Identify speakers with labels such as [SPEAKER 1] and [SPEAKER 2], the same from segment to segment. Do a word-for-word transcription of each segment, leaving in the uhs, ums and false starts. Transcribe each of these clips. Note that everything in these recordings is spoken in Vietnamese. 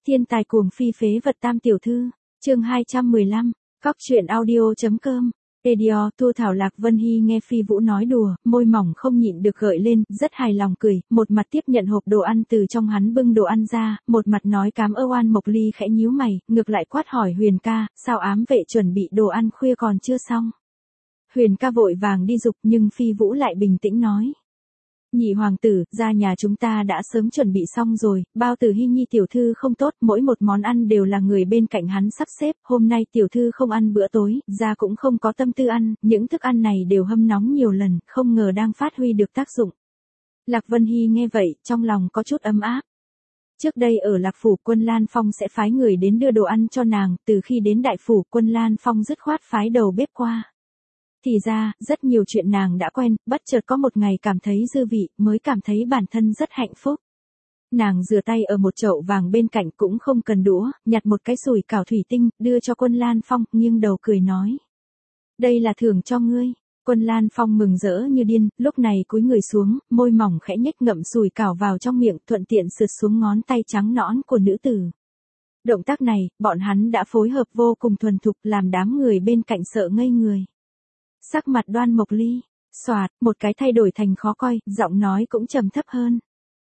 [SPEAKER 1] Thiên tài cuồng phi phế vật tam tiểu thư, chương hai trăm mười lăm, cóc truyện audio.com, Edio, Thu Thảo Lạc Vân Hy nghe Phi Vũ nói đùa, môi mỏng không nhịn được gợi lên, rất hài lòng cười, một mặt tiếp nhận hộp đồ ăn từ trong hắn bưng đồ ăn ra, một mặt nói cám ơn oan. Mộc Ly khẽ nhíu mày, ngược lại quát hỏi Huyền ca, sao ám vệ chuẩn bị đồ ăn khuya còn chưa xong? Huyền ca vội vàng đi dục nhưng Phi Vũ lại bình tĩnh nói. Nhị hoàng tử, ra nhà chúng ta đã sớm chuẩn bị xong rồi, bao tử Hy Nhi tiểu thư không tốt, mỗi một món ăn đều là người bên cạnh hắn sắp xếp, hôm nay tiểu thư không ăn bữa tối, ra cũng không có tâm tư ăn, những thức ăn này đều hâm nóng nhiều lần, không ngờ đang phát huy được tác dụng. Lạc Vân Hy nghe vậy, trong lòng có chút ấm áp. Trước đây ở Lạc Phủ, Quân Lan Phong sẽ phái người đến đưa đồ ăn cho nàng, từ khi đến Đại Phủ, Quân Lan Phong dứt khoát phái đầu bếp qua. Thì ra, rất nhiều chuyện nàng đã quen, bất chợt có một ngày cảm thấy dư vị, mới cảm thấy bản thân rất hạnh phúc. Nàng rửa tay ở một chậu vàng bên cạnh cũng không cần đũa, nhặt một cái sủi cảo thủy tinh, đưa cho Quân Lan Phong, nghiêng đầu cười nói. Đây là thưởng cho ngươi. Quân Lan Phong mừng rỡ như điên, lúc này cúi người xuống, môi mỏng khẽ nhếch ngậm sủi cảo vào trong miệng, thuận tiện sượt xuống ngón tay trắng nõn của nữ tử. Động tác này, bọn hắn đã phối hợp vô cùng thuần thục, làm đám người bên cạnh sợ ngây người. Sắc mặt Đoan Mộc Ly, xoạt, một cái thay đổi thành khó coi, giọng nói cũng trầm thấp hơn.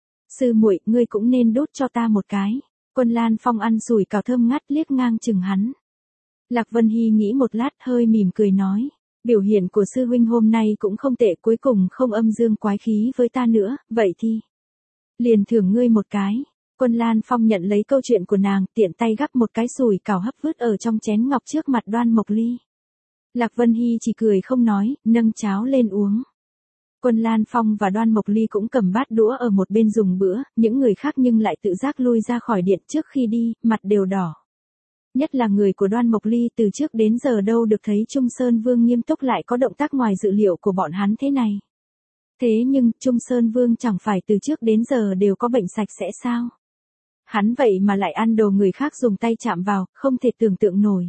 [SPEAKER 1] Sư muội, ngươi cũng nên đút cho ta một cái. Quân Lan Phong ăn sủi cảo thơm ngắt liếc ngang chừng hắn. Lạc Vân Hy nghĩ một lát hơi mỉm cười nói. Biểu hiện của sư huynh hôm nay cũng không tệ, cuối cùng không âm dương quái khí với ta nữa, vậy thì. Liền thưởng ngươi một cái. Quân Lan Phong nhận lấy câu chuyện của nàng, tiện tay gắp một cái sủi cảo hấp vứt ở trong chén ngọc trước mặt Đoan Mộc Ly. Lạc Vân Hy chỉ cười không nói, nâng cháo lên uống. Quân Lan Phong và Đoan Mộc Ly cũng cầm bát đũa ở một bên dùng bữa, những người khác nhưng lại tự giác lui ra khỏi điện trước khi đi, mặt đều đỏ. Nhất là người của Đoan Mộc Ly từ trước đến giờ đâu được thấy Trung Sơn Vương nghiêm túc lại có động tác ngoài dự liệu của bọn hắn thế này. Thế nhưng, Trung Sơn Vương chẳng phải từ trước đến giờ đều có bệnh sạch sẽ sao? Hắn vậy mà lại ăn đồ người khác dùng tay chạm vào, không thể tưởng tượng nổi.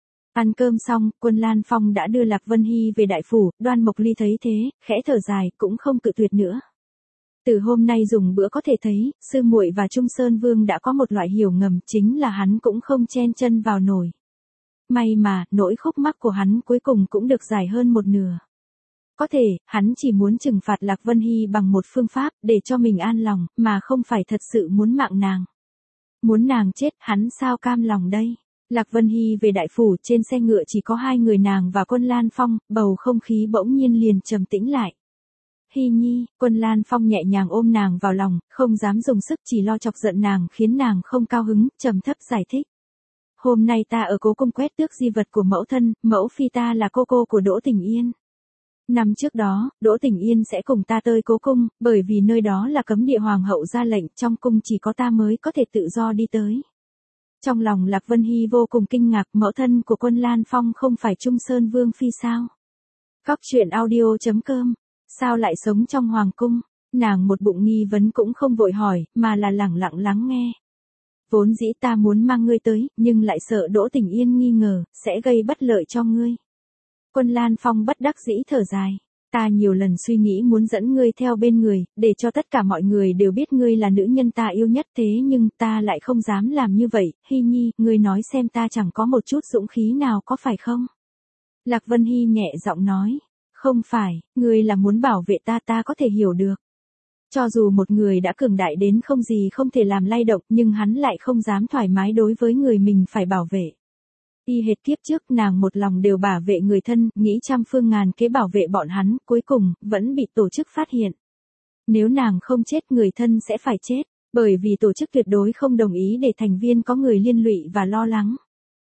[SPEAKER 1] Ăn cơm xong, Quân Lan Phong đã đưa Lạc Vân Hy về Đại Phủ, Đoan Mộc Ly thấy thế, khẽ thở dài, cũng không cự tuyệt nữa. Từ hôm nay dùng bữa có thể thấy, sư muội và Trung Sơn Vương đã có một loại hiểu ngầm, chính là hắn cũng không chen chân vào nổi. May mà, nỗi khúc mắc của hắn cuối cùng cũng được giải hơn một nửa. Có thể, hắn chỉ muốn trừng phạt Lạc Vân Hy bằng một phương pháp, để cho mình an lòng, mà không phải thật sự muốn mạng nàng. Muốn nàng chết, hắn sao cam lòng đây? Lạc Vân Hy về Đại Phủ, trên xe ngựa chỉ có hai người nàng và Quân Lan Phong, bầu không khí bỗng nhiên liền trầm tĩnh lại. Hy Nhi, Quân Lan Phong nhẹ nhàng ôm nàng vào lòng, không dám dùng sức, chỉ lo chọc giận nàng khiến nàng không cao hứng, trầm thấp giải thích. Hôm nay ta ở cố cung quét tước di vật của mẫu thân, mẫu phi ta là cô cô của Đỗ Tình Yên. Năm trước đó, Đỗ Tình Yên sẽ cùng ta tới cố cung, bởi vì nơi đó là cấm địa hoàng hậu ra lệnh, trong cung chỉ có ta mới có thể tự do đi tới. Trong lòng Lạc Vân Hy vô cùng kinh ngạc, mẫu thân của Quân Lan Phong không phải Trung Sơn Vương phi sao? Cóc truyện audio.com, sao lại sống trong hoàng cung? Nàng một bụng nghi vấn cũng không vội hỏi, mà là lẳng lặng lắng nghe. Vốn dĩ ta muốn mang ngươi tới, nhưng lại sợ Đỗ Tình Yên nghi ngờ, sẽ gây bất lợi cho ngươi. Quân Lan Phong bất đắc dĩ thở dài. Ta nhiều lần suy nghĩ muốn dẫn ngươi theo bên người, để cho tất cả mọi người đều biết ngươi là nữ nhân ta yêu nhất, thế nhưng ta lại không dám làm như vậy. Hy Nhi, ngươi nói xem ta chẳng có một chút dũng khí nào có phải không? Lạc Vân Hy nhẹ giọng nói. Không phải, ngươi là muốn bảo vệ ta, ta có thể hiểu được. Cho dù một người đã cường đại đến không gì không thể làm lay động, nhưng hắn lại không dám thoải mái đối với người mình phải bảo vệ. Y hệt kiếp trước, nàng một lòng đều bảo vệ người thân, nghĩ trăm phương ngàn kế bảo vệ bọn hắn, cuối cùng, vẫn bị tổ chức phát hiện. Nếu nàng không chết, người thân sẽ phải chết, bởi vì tổ chức tuyệt đối không đồng ý để thành viên có người liên lụy và lo lắng.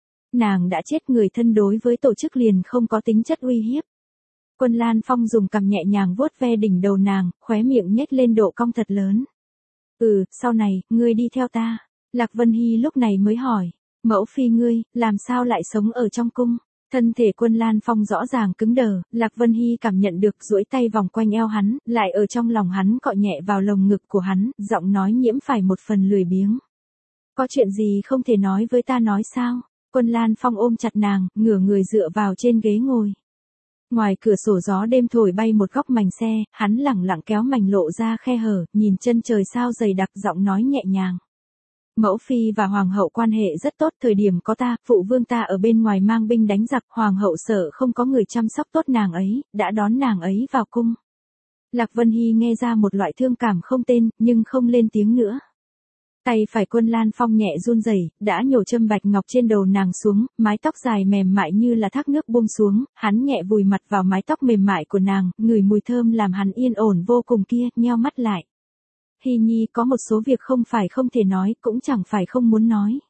[SPEAKER 1] Nàng đã chết, người thân đối với tổ chức liền không có tính chất uy hiếp. Quân Lan Phong dùng cằm nhẹ nhàng vuốt ve đỉnh đầu nàng, khóe miệng nhếch lên độ cong thật lớn. Ừ, sau này, ngươi đi theo ta. Lạc Vân Hy lúc này mới hỏi. Mẫu phi ngươi, làm sao lại sống ở trong cung? Thân thể Quân Lan Phong rõ ràng cứng đờ, Lạc Vân Hy cảm nhận được, duỗi tay vòng quanh eo hắn, lại ở trong lòng hắn cọ nhẹ vào lồng ngực của hắn, giọng nói nhiễm phải một phần lười biếng. Có chuyện gì không thể nói với ta nói sao? Quân Lan Phong ôm chặt nàng, ngửa người dựa vào trên ghế ngồi. Ngoài cửa sổ gió đêm thổi bay một góc mành xe, hắn lẳng lặng kéo mành lộ ra khe hở, nhìn chân trời sao dày đặc, giọng nói nhẹ nhàng. Mẫu phi và hoàng hậu quan hệ rất tốt, thời điểm có ta, phụ vương ta ở bên ngoài mang binh đánh giặc, hoàng hậu sợ không có người chăm sóc tốt nàng ấy, đã đón nàng ấy vào cung. Lạc Vân Hy nghe ra một loại thương cảm không tên, nhưng không lên tiếng nữa. Tay phải Quân Lan Phong nhẹ run rẩy, đã nhổ châm bạch ngọc trên đầu nàng xuống, mái tóc dài mềm mại như là thác nước buông xuống, hắn nhẹ vùi mặt vào mái tóc mềm mại của nàng, ngửi mùi thơm làm hắn yên ổn vô cùng kia, nheo mắt lại. Hy Nhi, có một số việc không phải không thể nói, cũng chẳng phải không muốn nói,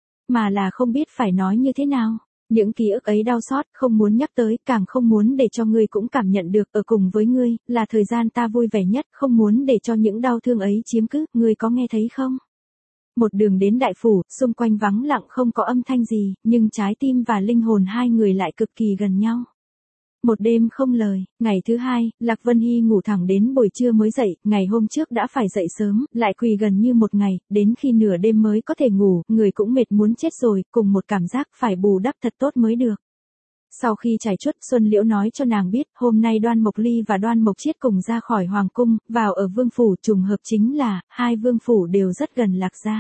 [SPEAKER 1] mà là không biết phải nói như thế nào. Những ký ức ấy đau xót, không muốn nhắc tới, càng không muốn để cho ngươi cũng cảm nhận được, ở cùng với ngươi, là thời gian ta vui vẻ nhất, không muốn để cho những đau thương ấy chiếm cứ, ngươi có nghe thấy không? Một đường đến đại phủ, xung quanh vắng lặng không có âm thanh gì, nhưng trái tim và linh hồn hai người lại cực kỳ gần nhau. Một đêm không lời, ngày thứ hai, Lạc Vân Hy ngủ thẳng đến buổi trưa mới dậy, ngày hôm trước đã phải dậy sớm, lại quỳ gần như một ngày, đến khi nửa đêm mới có thể ngủ, người cũng mệt muốn chết rồi, cùng một cảm giác phải bù đắp thật tốt mới được. Sau khi trải chuốt, Xuân Liễu nói cho nàng biết, hôm nay Đoan Mộc Ly và Đoan Mộc Chiết cùng ra khỏi hoàng cung, vào ở vương phủ, trùng hợp chính là, hai vương phủ đều rất gần Lạc gia.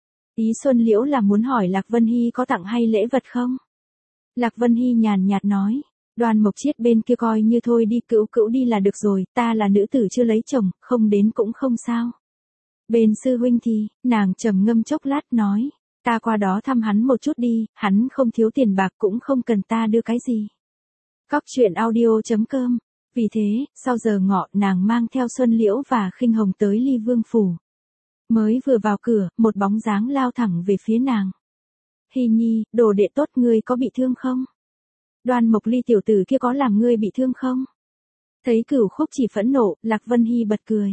[SPEAKER 1] Ý Xuân Liễu là muốn hỏi Lạc Vân Hy có tặng hay lễ vật không? Lạc Vân Hy nhàn nhạt nói. Đoan Mộc Chiết bên kia coi như thôi đi, cữu cữu đi là được rồi, ta là nữ tử chưa lấy chồng, không đến cũng không sao. Bên sư huynh thì, nàng trầm ngâm chốc lát nói, ta qua đó thăm hắn một chút đi, hắn không thiếu tiền bạc cũng không cần ta đưa cái gì. Cóc truyện audio chấm com. Vì thế, sau giờ ngọ, nàng mang theo Xuân Liễu và Khinh Hồng tới Ly Vương phủ. Mới vừa vào cửa, một bóng dáng lao thẳng về phía nàng. Hy Nhi, đồ đệ tốt, ngươi có bị thương không? Đoan Mộc Ly tiểu tử kia có làm ngươi bị thương không? Thấy Cửu Khúc Chỉ phẫn nộ, Lạc Vân Hy bật cười.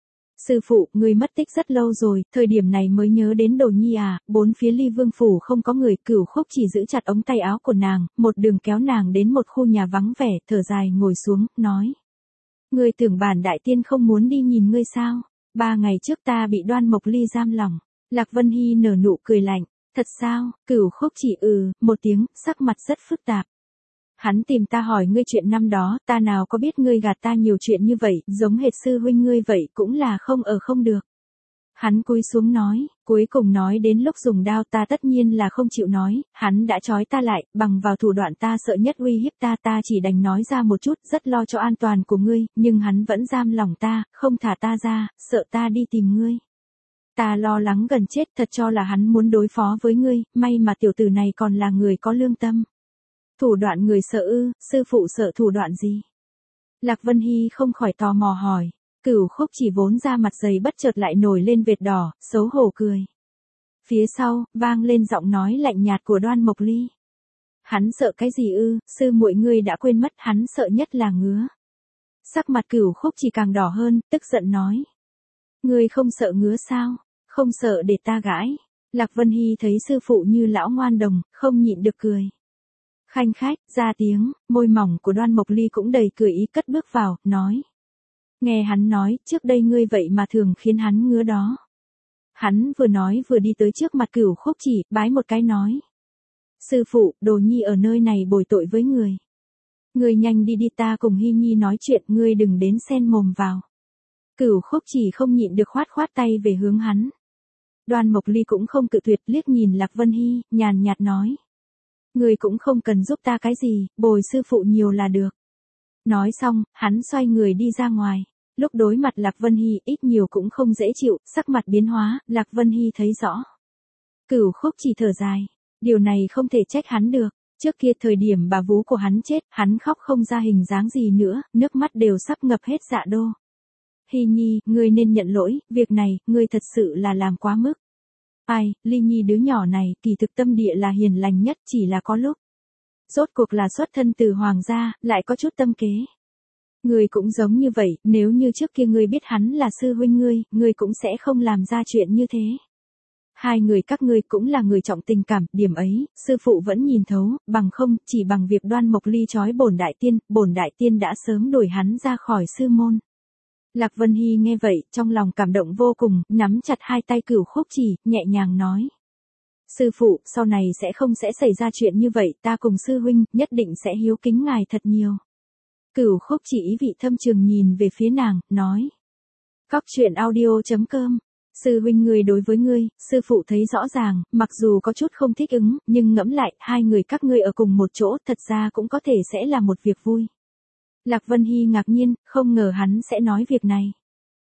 [SPEAKER 1] Sư phụ, ngươi mất tích rất lâu rồi, thời điểm này mới nhớ đến Đồ Nhi à? Bốn phía Ly Vương phủ không có người, Cửu Khúc Chỉ giữ chặt ống tay áo của nàng, một đường kéo nàng đến một khu nhà vắng vẻ, thở dài ngồi xuống, nói: Ngươi tưởng bản đại tiên không muốn đi nhìn ngươi sao? Ba ngày trước ta bị Đoan Mộc Ly giam lỏng. Lạc Vân Hy nở nụ cười lạnh. Thật sao? Cửu Khúc Chỉ ừ một tiếng, sắc mặt rất phức tạp. Hắn tìm ta hỏi ngươi chuyện năm đó, ta nào có biết ngươi gạt ta nhiều chuyện như vậy, giống hệt sư huynh ngươi vậy, cũng là không ở không được. Hắn cúi xuống nói, cuối cùng nói đến lúc dùng đao ta tất nhiên là không chịu nói, hắn đã trói ta lại, bằng vào thủ đoạn ta sợ nhất uy hiếp ta, ta chỉ đành nói ra một chút, rất lo cho an toàn của ngươi, nhưng hắn vẫn giam lòng ta, không thả ta ra, sợ ta đi tìm ngươi. Ta lo lắng gần chết, thật cho là hắn muốn đối phó với ngươi, may mà tiểu tử này còn là người có lương tâm. Thủ đoạn người sợ ư, sư phụ sợ thủ đoạn gì? Lạc Vân Hy không khỏi tò mò hỏi. Cửu Khúc Chỉ vốn ra mặt dày bất chợt lại nổi lên vệt đỏ, xấu hổ cười. Phía sau, vang lên giọng nói lạnh nhạt của Đoan Mộc Ly. Hắn sợ cái gì ư, sư muội ngươi đã quên mất, hắn sợ nhất là ngứa. Sắc mặt Cửu Khúc Chỉ càng đỏ hơn, tức giận nói. Ngươi không sợ ngứa sao, không sợ để ta gãi. Lạc Vân Hy thấy sư phụ như lão ngoan đồng, không nhịn được cười. Khanh khách, ra tiếng, môi mỏng của Đoan Mộc Ly cũng đầy cười ý, cất bước vào, nói. Nghe hắn nói, trước đây ngươi vậy mà thường khiến hắn ngứa đó. Hắn vừa nói vừa đi tới trước mặt Cửu Khúc Chỉ, bái một cái nói. Sư phụ, Đồ Nhi ở nơi này bồi tội với người. Ngươi nhanh đi đi, ta cùng Hy Nhi nói chuyện, ngươi đừng đến xen mồm vào. Cửu Khúc Chỉ không nhịn được khoát khoát tay về hướng hắn. Đoan Mộc Ly cũng không cự tuyệt, liếc nhìn Lạc Vân Hy, nhàn nhạt nói. Ngươi cũng không cần giúp ta cái gì, bồi sư phụ nhiều là được. Nói xong, hắn xoay người đi ra ngoài. Lúc đối mặt Lạc Vân Hy ít nhiều cũng không dễ chịu, sắc mặt biến hóa, Lạc Vân Hy thấy rõ. Cửu Khúc Chỉ thở dài. Điều này không thể trách hắn được. Trước kia thời điểm bà vú của hắn chết, hắn khóc không ra hình dáng gì nữa, nước mắt đều sắp ngập hết dạ đô. Hy Nhi, ngươi nên nhận lỗi, việc này, ngươi thật sự là làm quá mức. Ai, Ly Nhi đứa nhỏ này, kỳ thực tâm địa là hiền lành nhất, chỉ là có lúc. Rốt cuộc là xuất thân từ hoàng gia, lại có chút tâm kế. Ngươi cũng giống như vậy, nếu như trước kia ngươi biết hắn là sư huynh ngươi, ngươi cũng sẽ không làm ra chuyện như thế. Hai người các ngươi cũng là người trọng tình cảm, điểm ấy, sư phụ vẫn nhìn thấu, bằng không, chỉ bằng việc Đoan Mộc Ly trói bổn đại tiên, bổn đại tiên đã sớm đuổi hắn ra khỏi sư môn. Lạc Vân Hy nghe vậy, trong lòng cảm động vô cùng, nắm chặt hai tay Cửu Khúc Chỉ, nhẹ nhàng nói. Sư phụ, sau này sẽ không sẽ xảy ra chuyện như vậy, ta cùng sư huynh, nhất định sẽ hiếu kính ngài thật nhiều. Cửu Khúc Chỉ ý vị thâm trường nhìn về phía nàng, nói. Cóc truyện audio chấm com Sư huynh ngươi đối với ngươi, sư phụ thấy rõ ràng, mặc dù có chút không thích ứng, nhưng ngẫm lại, hai người các ngươi ở cùng một chỗ, thật ra cũng có thể sẽ là một việc vui. Lạc Vân Hy ngạc nhiên, không ngờ hắn sẽ nói việc này.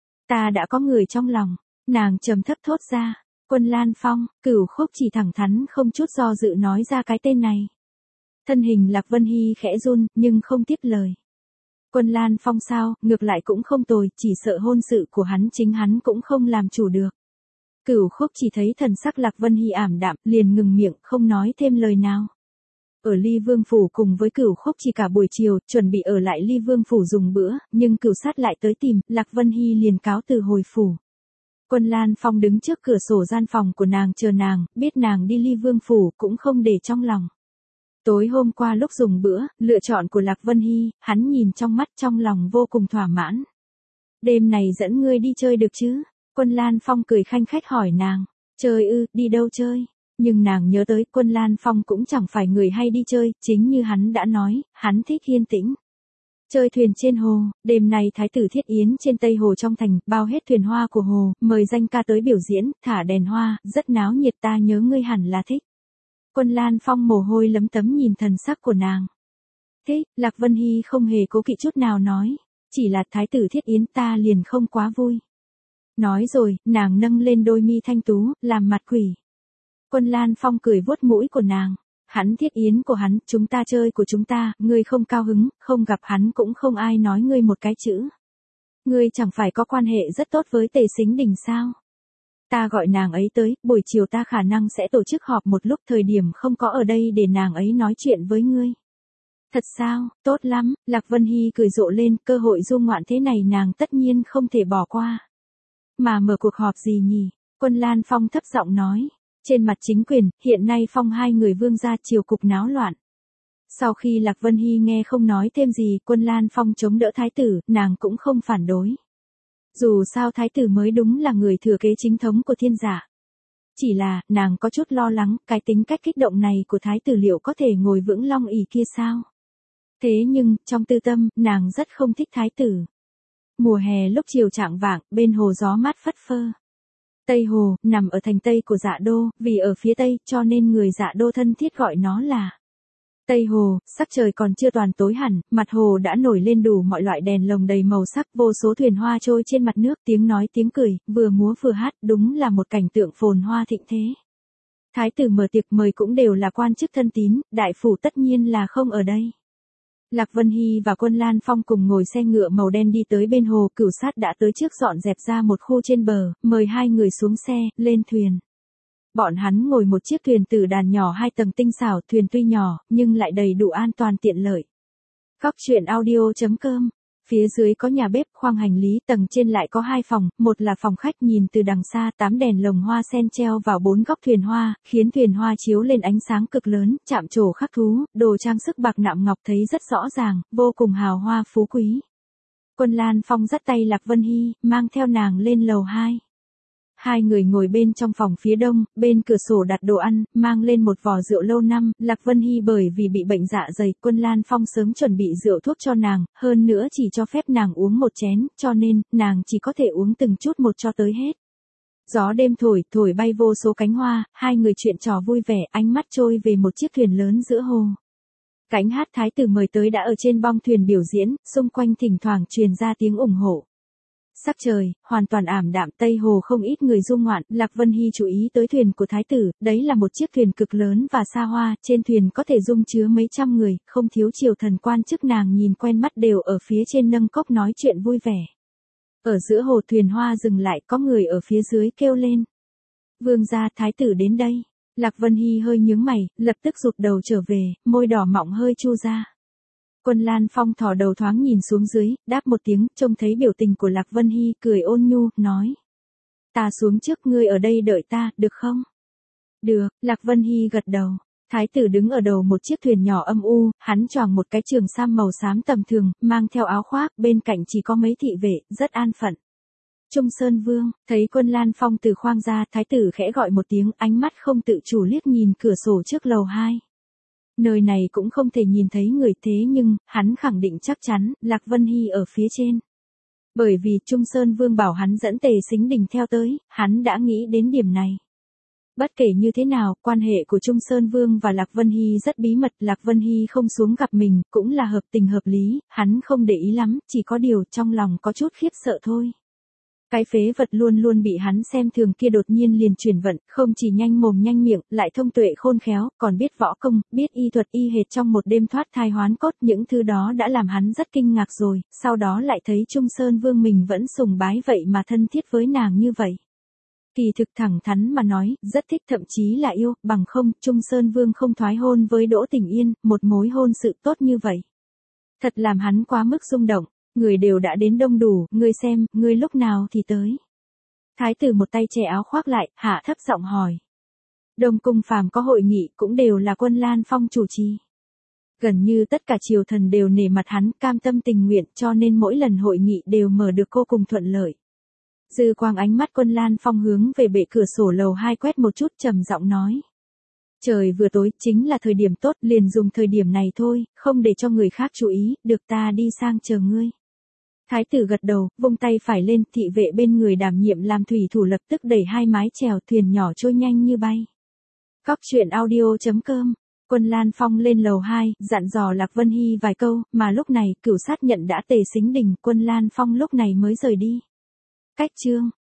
[SPEAKER 1] Ta đã có người trong lòng, nàng trầm thấp thốt ra. Quân Lan Phong, Cửu Khúc chỉ thẳng thắn không chút do dự nói ra cái tên này. Thân hình Lạc Vân Hy khẽ run, nhưng không tiếp lời. Quân Lan Phong sao, ngược lại cũng không tồi, chỉ sợ hôn sự của hắn chính hắn cũng không làm chủ được. Cửu Khúc chỉ thấy thần sắc Lạc Vân Hy ảm đạm, liền ngừng miệng, không nói thêm lời nào. Ở Ly Vương Phủ cùng với Cửu Khúc chỉ cả buổi chiều, chuẩn bị ở lại Ly Vương Phủ dùng bữa, nhưng Cửu Sát lại tới tìm, Lạc Vân Hy liền cáo từ hồi phủ. Quân Lan Phong đứng trước cửa sổ gian phòng của nàng chờ nàng, biết nàng đi Ly Vương Phủ cũng không để trong lòng. Tối hôm qua lúc dùng bữa, lựa chọn của Lạc Vân Hy, hắn nhìn trong mắt trong lòng vô cùng thỏa mãn. Đêm này dẫn ngươi đi chơi được chứ? Quân Lan Phong cười khanh khách hỏi nàng. Chơi ư, đi đâu chơi? Nhưng nàng nhớ tới Quân Lan Phong cũng chẳng phải người hay đi chơi, chính như hắn đã nói, hắn thích yên tĩnh. Chơi thuyền trên hồ, đêm nay Thái tử Thiết Yến trên Tây Hồ trong thành, bao hết thuyền hoa của hồ, mời danh ca tới biểu diễn, thả đèn hoa, rất náo nhiệt ta nhớ ngươi hẳn là thích. Quân Lan Phong mồ hôi lấm tấm nhìn thần sắc của nàng. Thích, Lạc Vân Hy không hề cố kỵ chút nào nói, chỉ là Thái tử Thiết Yến ta liền không quá vui. Nói rồi, nàng nâng lên đôi mi thanh tú, làm mặt quỷ. Quân Lan Phong cười vuốt mũi của nàng. Hắn Thiết Yến của hắn, chúng ta chơi của chúng ta, ngươi không cao hứng, không gặp hắn cũng không ai nói ngươi một cái chữ. Ngươi chẳng phải có quan hệ rất tốt với Tề Sính Đình sao? Ta gọi nàng ấy tới, buổi chiều ta khả năng sẽ tổ chức họp một lúc thời điểm không có ở đây để nàng ấy nói chuyện với ngươi. Thật sao, tốt lắm, Lạc Vân Hy cười rộ lên, cơ hội du ngoạn thế này nàng tất nhiên không thể bỏ qua. Mà mở cuộc họp gì nhỉ? Quân Lan Phong thấp giọng nói. Trên mặt chính quyền, hiện nay phong hai người vương gia triều cục náo loạn. Sau khi Lạc Vân Hy nghe không nói thêm gì, Quân Lan Phong chống đỡ thái tử, nàng cũng không phản đối. Dù sao thái tử mới đúng là người thừa kế chính thống của thiên giả. Chỉ là, nàng có chút lo lắng, cái tính cách kích động này của thái tử liệu có thể ngồi vững long ỷ kia sao? Thế nhưng, trong tư tâm, nàng rất không thích thái tử. Mùa hè lúc chiều chạng vạng, bên hồ gió mát phất phơ. Tây Hồ, nằm ở thành Tây của Dạ Đô, vì ở phía Tây, cho nên người Dạ Đô thân thiết gọi nó là Tây Hồ. Sắc trời còn chưa toàn tối hẳn, mặt hồ đã nổi lên đủ mọi loại đèn lồng đầy màu sắc, vô số thuyền hoa trôi trên mặt nước, tiếng nói tiếng cười, vừa múa vừa hát, đúng là một cảnh tượng phồn hoa thịnh thế. Thái tử mở tiệc mời cũng đều là quan chức thân tín, đại phủ tất nhiên là không ở đây. Lạc Vân Hy và Quân Lan Phong cùng ngồi xe ngựa màu đen đi tới bên hồ, Cửu Sát đã tới trước dọn dẹp ra một khu trên bờ, mời hai người xuống xe, lên thuyền. Bọn hắn ngồi một chiếc thuyền tử đàn nhỏ hai tầng tinh xảo, thuyền tuy nhỏ, nhưng lại đầy đủ an toàn tiện lợi. Góc truyện audio chấm com. Phía dưới có nhà bếp, khoang hành lý, tầng trên lại có hai phòng, một là phòng khách nhìn từ đằng xa, tám đèn lồng hoa sen treo vào bốn góc thuyền hoa, khiến thuyền hoa chiếu lên ánh sáng cực lớn, chạm trổ khắc thú, đồ trang sức bạc nạm ngọc thấy rất rõ ràng, vô cùng hào hoa phú quý. Quân Lan Phong dắt tay Lạc Vân Hy, mang theo nàng lên lầu hai. Hai người ngồi bên trong phòng phía đông, bên cửa sổ đặt đồ ăn, mang lên một vò rượu lâu năm, Lạc Vân Hy bởi vì bị bệnh dạ dày, Quân Lan Phong sớm chuẩn bị rượu thuốc cho nàng, hơn nữa chỉ cho phép nàng uống một chén, cho nên, nàng chỉ có thể uống từng chút một cho tới hết. Gió đêm thổi, thổi bay vô số cánh hoa, hai người chuyện trò vui vẻ, ánh mắt trôi về một chiếc thuyền lớn giữa hồ. Cánh hát thái tử mời tới đã ở trên bong thuyền biểu diễn, xung quanh thỉnh thoảng truyền ra tiếng ủng hộ. Sắc trời, hoàn toàn ảm đạm, Tây Hồ không ít người du ngoạn, Lạc Vân Hy chú ý tới thuyền của thái tử, đấy là một chiếc thuyền cực lớn và xa hoa, trên thuyền có thể dung chứa mấy trăm người, không thiếu triều thần quan chức nàng nhìn quen mắt đều ở phía trên nâng cốc nói chuyện vui vẻ. Ở giữa hồ thuyền hoa dừng lại, có người ở phía dưới kêu lên. Vương gia, thái tử đến đây. Lạc Vân Hy hơi nhướng mày, lập tức rụt đầu trở về, môi đỏ mọng hơi chu ra. Quân Lan Phong thò đầu thoáng nhìn xuống dưới, đáp một tiếng, trông thấy biểu tình của Lạc Vân Hy, cười ôn nhu, nói. Ta xuống trước, ngươi ở đây đợi ta, được không? Được, Lạc Vân Hy gật đầu. Thái tử đứng ở đầu một chiếc thuyền nhỏ âm u, hắn choàng một cái trường sam màu xám tầm thường, mang theo áo khoác, bên cạnh chỉ có mấy thị vệ, rất an phận. Trung Sơn Vương, thấy Quân Lan Phong từ khoang ra, thái tử khẽ gọi một tiếng, ánh mắt không tự chủ liếc nhìn cửa sổ trước lầu hai. Nơi này cũng không thể nhìn thấy người thế nhưng, hắn khẳng định chắc chắn, Lạc Vân Hy ở phía trên. Bởi vì Trung Sơn Vương bảo hắn dẫn Tề Sính Đình theo tới, hắn đã nghĩ đến điểm này. Bất kể như thế nào, quan hệ của Trung Sơn Vương và Lạc Vân Hy rất bí mật, Lạc Vân Hy không xuống gặp mình, cũng là hợp tình hợp lý, hắn không để ý lắm, chỉ có điều trong lòng có chút khiếp sợ thôi. Cái phế vật luôn luôn bị hắn xem thường kia đột nhiên liền chuyển vận, không chỉ nhanh mồm nhanh miệng, lại thông tuệ khôn khéo, còn biết võ công, biết y thuật y hệt trong một đêm thoát thai hoán cốt, những thứ đó đã làm hắn rất kinh ngạc rồi, sau đó lại thấy Trung Sơn Vương mình vẫn sùng bái vậy mà thân thiết với nàng như vậy. Kỳ thực thẳng thắn mà nói, rất thích thậm chí là yêu, bằng không, Trung Sơn Vương không thoái hôn với Đỗ Tình Yên, một mối hôn sự tốt như vậy. Thật làm hắn quá mức rung động. Người đều đã đến đông đủ, ngươi xem, ngươi lúc nào thì tới. Thái tử một tay che áo khoác lại, hạ thấp giọng hỏi. Đông cung phàm có hội nghị cũng đều là Quân Lan Phong chủ trì. Gần như tất cả triều thần đều nể mặt hắn, cam tâm tình nguyện, cho nên mỗi lần hội nghị đều mở được vô cùng thuận lợi. Dư quang ánh mắt Quân Lan Phong hướng về bệ cửa sổ lầu hai quét một chút, trầm giọng nói. Trời vừa tối, chính là thời điểm tốt, liền dùng thời điểm này thôi, không để cho người khác chú ý, được ta đi sang chờ ngươi. Thái tử gật đầu, vung tay phải lên, thị vệ bên người đảm nhiệm làm thủy thủ lập tức đẩy hai mái chèo thuyền nhỏ trôi nhanh như bay. Cóc truyện audio chấm com, Quân Lan Phong lên lầu hai, dặn dò Lạc Vân Hy vài câu, mà lúc này, cửu sát nhận đã Tề Sính Đình, Quân Lan Phong lúc này mới rời đi. Cách chương